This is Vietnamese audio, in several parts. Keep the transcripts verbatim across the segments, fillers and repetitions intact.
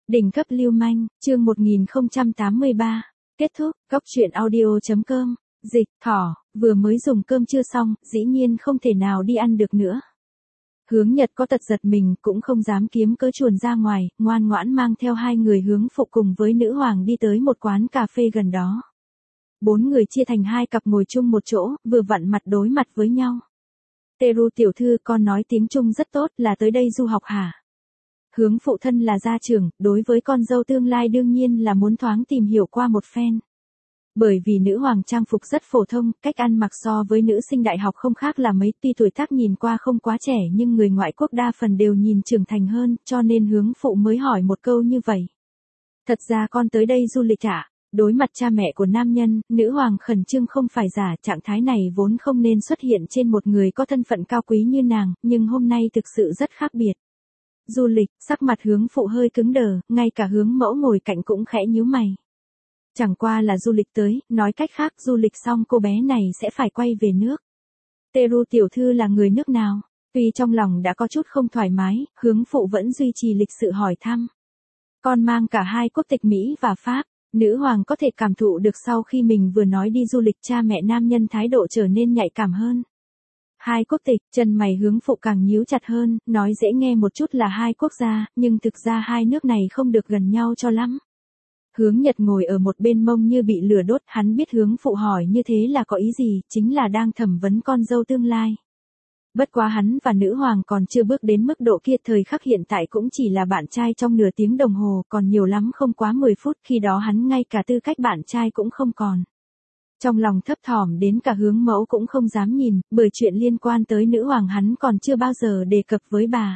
Đỉnh cấp lưu manh, chương một nghìn không trăm tám mươi ba. Kết thúc, góc truyện audio.com. Dịch, thỏ, vừa mới dùng cơm trưa xong, dĩ nhiên không thể nào đi ăn được nữa. Hướng Nhật có tật giật mình, cũng không dám kiếm cớ chuồn ra ngoài, ngoan ngoãn mang theo hai người hướng phụ cùng với nữ hoàng đi tới một quán cà phê gần đó. Bốn người chia thành hai cặp ngồi chung một chỗ, vừa vặn mặt đối mặt với nhau. Teru tiểu thư, con nói tiếng Trung rất tốt, là tới đây du học hả? Hướng phụ thân là gia trưởng, đối với con dâu tương lai đương nhiên là muốn thoáng tìm hiểu qua một phen. Bởi vì nữ hoàng trang phục rất phổ thông, cách ăn mặc so với nữ sinh đại học không khác là mấy, tuy tuổi tác nhìn qua không quá trẻ nhưng người ngoại quốc đa phần đều nhìn trưởng thành hơn, cho nên hướng phụ mới hỏi một câu như vậy. Thật ra con tới đây du lịch ạ. Đối mặt cha mẹ của nam nhân, nữ hoàng khẩn trương không phải giả, trạng thái này vốn không nên xuất hiện trên một người có thân phận cao quý như nàng, nhưng hôm nay thực sự rất khác biệt. Du lịch, sắc mặt hướng phụ hơi cứng đờ, ngay cả hướng mẫu ngồi cạnh cũng khẽ nhíu mày. Chẳng qua là du lịch tới, nói cách khác du lịch xong cô bé này sẽ phải quay về nước. Teru tiểu thư là người nước nào? Tuy trong lòng đã có chút không thoải mái, hướng phụ vẫn duy trì lịch sự hỏi thăm. Con mang cả hai quốc tịch Mỹ và Pháp. Nữ hoàng có thể cảm thụ được sau khi mình vừa nói đi du lịch cha mẹ nam nhân thái độ trở nên nhạy cảm hơn. Hai quốc tịch, chân mày hướng phụ càng nhíu chặt hơn, nói dễ nghe một chút là hai quốc gia, nhưng thực ra hai nước này không được gần nhau cho lắm. Hướng Nhật ngồi ở một bên mông như bị lửa đốt, hắn biết hướng phụ hỏi như thế là có ý gì, chính là đang thẩm vấn con dâu tương lai. Bất quá hắn và nữ hoàng còn chưa bước đến mức độ kia, thời khắc hiện tại cũng chỉ là bạn trai trong nửa tiếng đồng hồ, còn nhiều lắm không quá mười phút, khi đó hắn ngay cả tư cách bạn trai cũng không còn. Trong lòng thấp thỏm đến cả hướng mẫu cũng không dám nhìn, bởi chuyện liên quan tới nữ hoàng hắn còn chưa bao giờ đề cập với bà.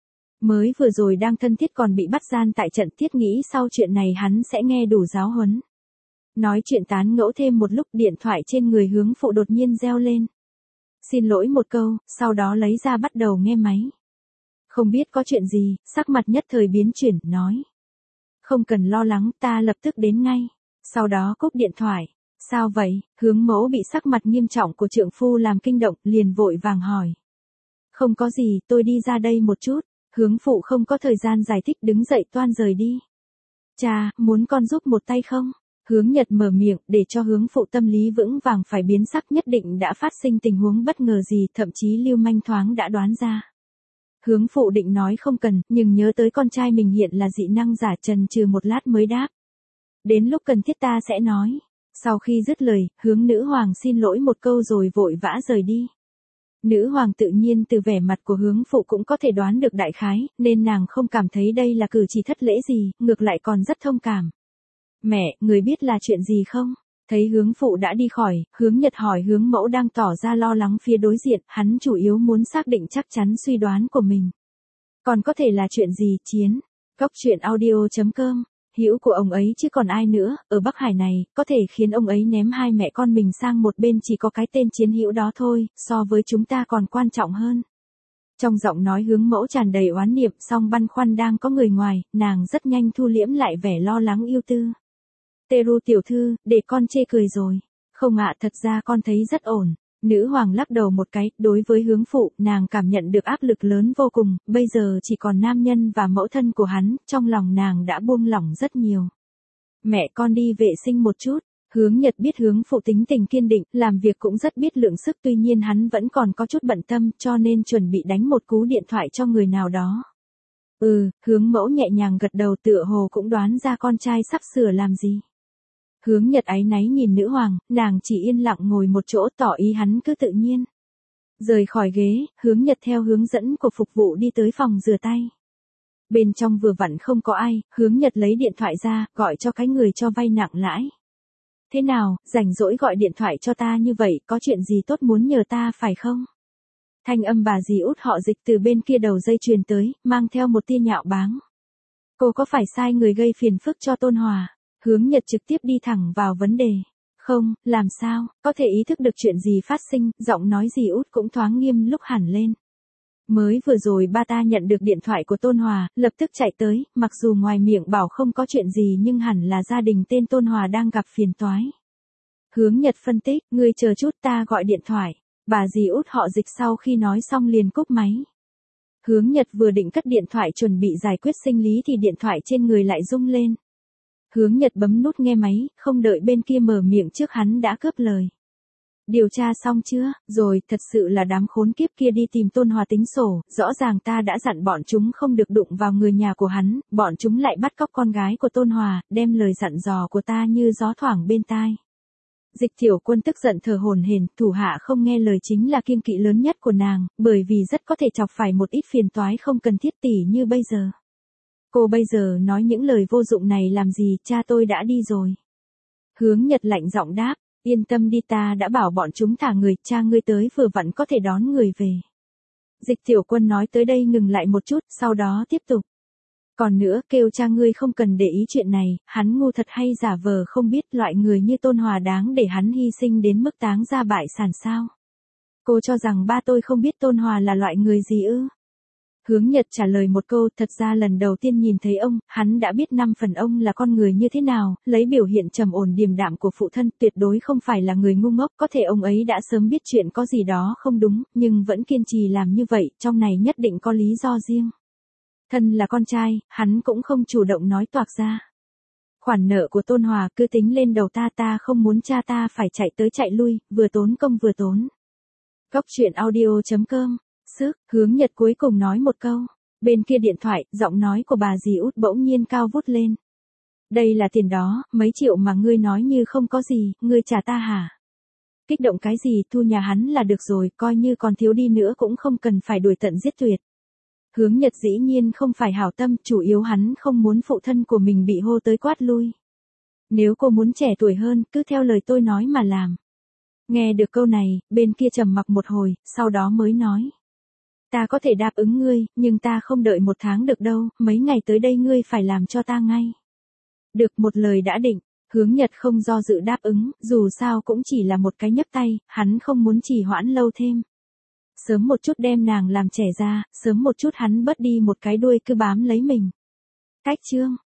Mới vừa rồi đang thân thiết còn bị bắt gian tại trận, thiết nghĩ sau chuyện này hắn sẽ nghe đủ giáo huấn. Nói chuyện tán ngẫu thêm một lúc, điện thoại trên người hướng phụ đột nhiên reo lên. Xin lỗi một câu, sau đó lấy ra bắt đầu nghe máy. Không biết có chuyện gì, sắc mặt nhất thời biến chuyển, nói. Không cần lo lắng, ta lập tức đến ngay. Sau đó cúp điện thoại. Sao vậy? Hướng mẫu bị sắc mặt nghiêm trọng của trượng phu làm kinh động, liền vội vàng hỏi. Không có gì, tôi đi ra đây một chút. Hướng phụ không có thời gian giải thích, đứng dậy toan rời đi. Cha, muốn con giúp một tay không? Hướng Nhật mở miệng, để cho hướng phụ tâm lý vững vàng phải biến sắc, nhất định đã phát sinh tình huống bất ngờ gì, thậm chí lưu manh thoáng đã đoán ra. Hướng phụ định nói không cần, nhưng nhớ tới con trai mình hiện là dị năng giả, chần chừ một lát mới đáp. Đến lúc cần thiết ta sẽ nói. Sau khi dứt lời, hướng nữ hoàng xin lỗi một câu rồi vội vã rời đi. Nữ hoàng tự nhiên từ vẻ mặt của hướng phụ cũng có thể đoán được đại khái, nên nàng không cảm thấy đây là cử chỉ thất lễ gì, ngược lại còn rất thông cảm. Mẹ, người biết là chuyện gì không? Thấy hướng phụ đã đi khỏi, hướng Nhật hỏi hướng mẫu đang tỏ ra lo lắng phía đối diện, hắn chủ yếu muốn xác định chắc chắn suy đoán của mình. Còn có thể là chuyện gì, Chiến? Góc truyện audio.com. Hữu của ông ấy chứ còn ai nữa, ở Bắc Hải này, có thể khiến ông ấy ném hai mẹ con mình sang một bên chỉ có cái tên Chiến hữu đó thôi, so với chúng ta còn quan trọng hơn. Trong giọng nói hướng mẫu tràn đầy oán niệm, song băn khoăn đang có người ngoài, nàng rất nhanh thu liễm lại vẻ lo lắng ưu tư. Teru tiểu thư, để con chê cười rồi. Không ạ, thật ra con thấy rất ổn. Nữ hoàng lắc đầu một cái, đối với hướng phụ, nàng cảm nhận được áp lực lớn vô cùng, bây giờ chỉ còn nam nhân và mẫu thân của hắn, trong lòng nàng đã buông lỏng rất nhiều. Mẹ con đi vệ sinh một chút. Hướng Nhật biết hướng phụ tính tình kiên định, làm việc cũng rất biết lượng sức, tuy nhiên hắn vẫn còn có chút bận tâm, cho nên chuẩn bị đánh một cú điện thoại cho người nào đó. Ừ, hướng mẫu nhẹ nhàng gật đầu, tựa hồ cũng đoán ra con trai sắp sửa làm gì. Hướng Nhật áy náy nhìn nữ hoàng, nàng chỉ yên lặng ngồi một chỗ, tỏ ý hắn cứ tự nhiên. Rời khỏi ghế, hướng Nhật theo hướng dẫn của phục vụ đi tới phòng rửa tay. Bên trong vừa vặn không có ai, hướng Nhật lấy điện thoại ra, gọi cho cái người cho vay nặng lãi. Thế nào, rảnh rỗi gọi điện thoại cho ta như vậy, có chuyện gì tốt muốn nhờ ta phải không? Thanh âm bà dì út họ Dịch từ bên kia đầu dây truyền tới, mang theo một tia nhạo báng. Cô có phải sai người gây phiền phức cho Tôn Hòa? Hướng Nhật trực tiếp đi thẳng vào vấn đề. Không, làm sao, có thể ý thức được chuyện gì phát sinh, giọng nói dì út cũng thoáng nghiêm lúc hẳn lên. Mới vừa rồi ba ta nhận được điện thoại của Tôn Hòa, lập tức chạy tới, mặc dù ngoài miệng bảo không có chuyện gì nhưng hẳn là gia đình tên Tôn Hòa đang gặp phiền toái. Hướng Nhật phân tích, ngươi chờ chút ta gọi điện thoại. Bà dì út họ Dịch sau khi nói xong liền cúp máy. Hướng Nhật vừa định cất điện thoại chuẩn bị giải quyết sinh lý thì điện thoại trên người lại rung lên. Hướng Nhật bấm nút nghe máy, không đợi bên kia mở miệng trước hắn đã cướp lời. Điều tra xong chưa? Rồi, thật sự là đám khốn kiếp kia đi tìm Tôn Hòa tính sổ, rõ ràng ta đã dặn bọn chúng không được đụng vào người nhà của hắn, bọn chúng lại bắt cóc con gái của Tôn Hòa, đem lời dặn dò của ta như gió thoảng bên tai. Dịch Tiểu Quân tức giận thở hổn hển, thủ hạ không nghe lời chính là kiêng kỵ lớn nhất của nàng, bởi vì rất có thể chọc phải một ít phiền toái không cần thiết tỉ như bây giờ. Cô bây giờ nói những lời vô dụng này làm gì, cha tôi đã đi rồi. Hướng Nhật lạnh giọng đáp, yên tâm đi, ta đã bảo bọn chúng thả người, cha ngươi tới vừa vặn có thể đón người về. Dịch Tiểu Quân nói tới đây ngừng lại một chút, sau đó tiếp tục. Còn nữa, kêu cha ngươi không cần để ý chuyện này, hắn ngu thật hay giả vờ không biết loại người như Tôn Hòa đáng để hắn hy sinh đến mức táng ra bại sản sao. Cô cho rằng ba tôi không biết Tôn Hòa là loại người gì ư? Hướng Nhật trả lời một câu, thật ra lần đầu tiên nhìn thấy ông, hắn đã biết năm phần ông là con người như thế nào, lấy biểu hiện trầm ổn điềm đạm của phụ thân tuyệt đối không phải là người ngu ngốc, có thể ông ấy đã sớm biết chuyện có gì đó không đúng, nhưng vẫn kiên trì làm như vậy, trong này nhất định có lý do riêng. Thân là con trai, hắn cũng không chủ động nói toạc ra. Khoản nợ của Tôn Hòa cứ tính lên đầu ta, ta không muốn cha ta phải chạy tới chạy lui, vừa tốn công vừa tốn. Góc truyện audio chấm com. Sức, Hướng Nhật cuối cùng nói một câu. Bên kia điện thoại, giọng nói của bà dì út bỗng nhiên cao vút lên. Đây là tiền đó, mấy triệu mà ngươi nói như không có gì, ngươi trả ta hả? Kích động cái gì, thu nhà hắn là được rồi, coi như còn thiếu đi nữa cũng không cần phải đuổi tận giết tuyệt. Hướng Nhật dĩ nhiên không phải hảo tâm, chủ yếu hắn không muốn phụ thân của mình bị hô tới quát lui. Nếu cô muốn trẻ tuổi hơn, cứ theo lời tôi nói mà làm. Nghe được câu này, bên kia trầm mặc một hồi, sau đó mới nói. Ta có thể đáp ứng ngươi, nhưng ta không đợi một tháng được đâu, mấy ngày tới đây ngươi phải làm cho ta ngay. Được, một lời đã định, Hướng Nhật không do dự đáp ứng, dù sao cũng chỉ là một cái nhấp tay, hắn không muốn trì hoãn lâu thêm. Sớm một chút đem nàng làm trẻ ra, sớm một chút hắn bớt đi một cái đuôi cứ bám lấy mình. Cách chương